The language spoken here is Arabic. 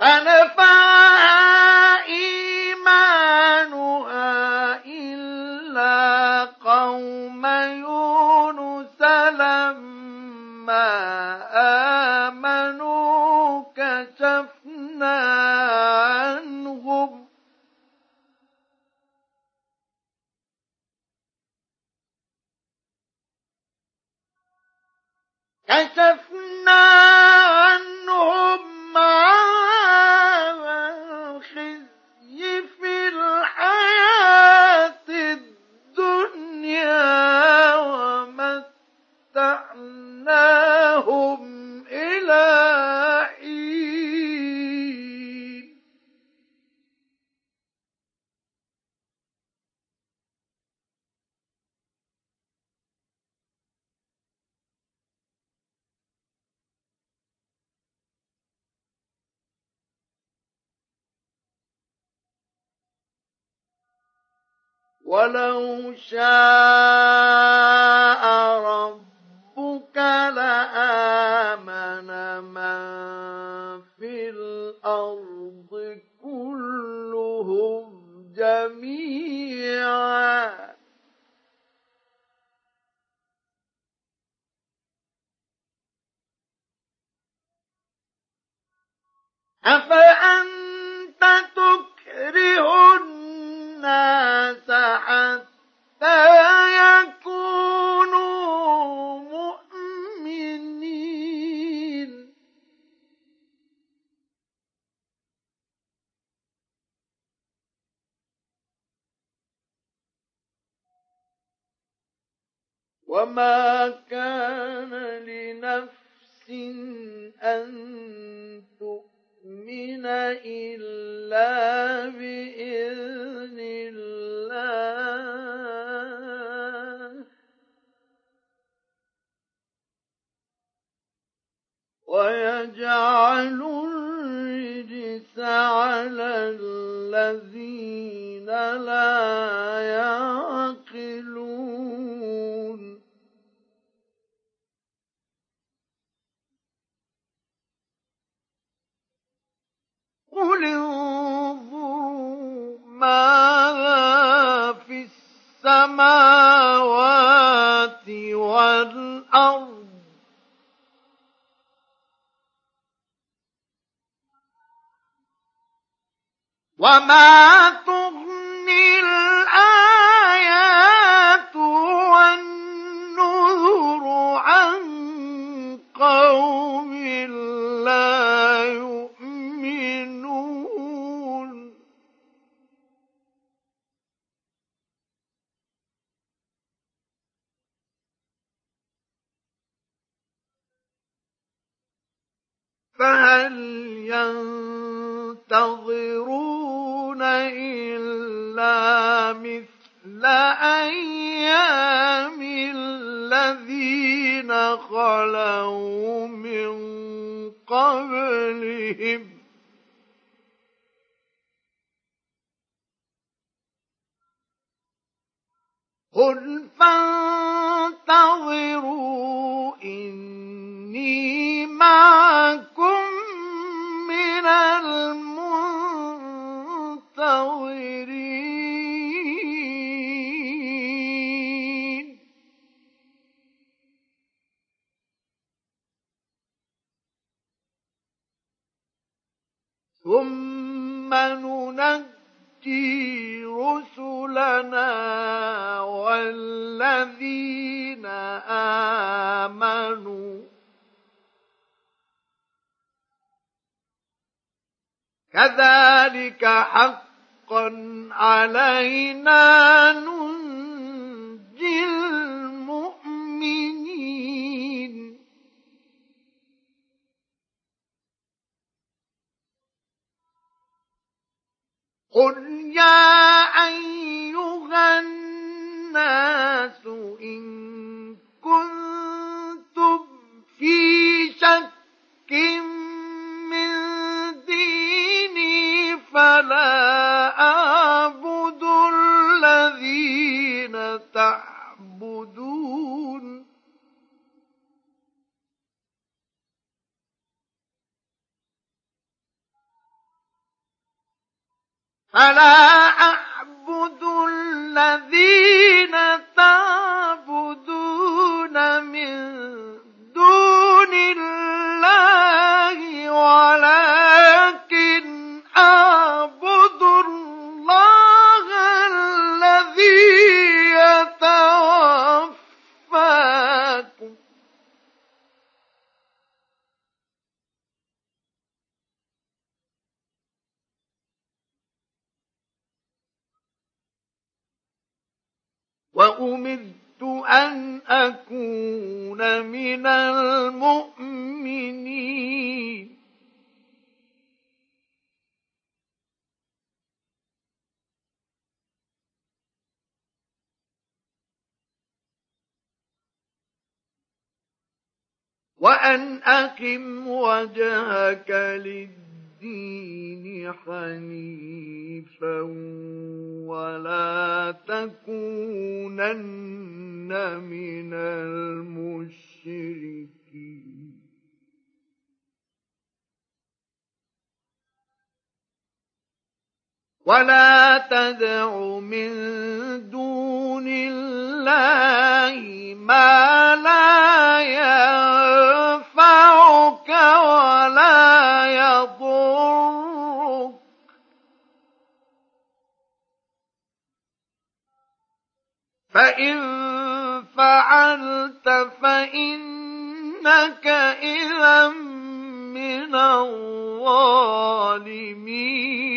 فنفعها إيمانها إلا قوم يونس لما آمنوا كشفنا عنهم عذاب الخزي في الحياة الدنيا ومتعناهم إلى حين ولو شاء ربك لآمن من في الأرض كلهم جميعا أفأنت تكره الناس حتى يكونوا مؤمنين وما كان لنفس أن تؤمن إلا بإذن الله ويجعل الرجس على الذين لا يعقلون قل انظروا ماذا في السماوات والأرض وما تغني الآيات والنذر عن قوم لا يؤمنون فهل ينتظرون إلا مثل أيام الذين خلوا من قبلهم قل فانتظروا إني معكم من المنتظرين ثم ننجي رسلنا والذين آمنوا كذلك حقا علينا ننجي المؤمنين قل يا أيها الناس إن كنتم في شك من ديني فلا أعبد الذين تعبدون فلا أعبد الذين تعبدون من دون الله ولكن أعبد الله الذي يتوفاكم وأمرت أن أكون من المؤمنين وأن أقم وجهك للدين حنيفا ولا تكونن من المشركين ولا تدع من دون الله ما لا ينفعك ولا يضرك فإن فعلت فإنك إذا من الظالمين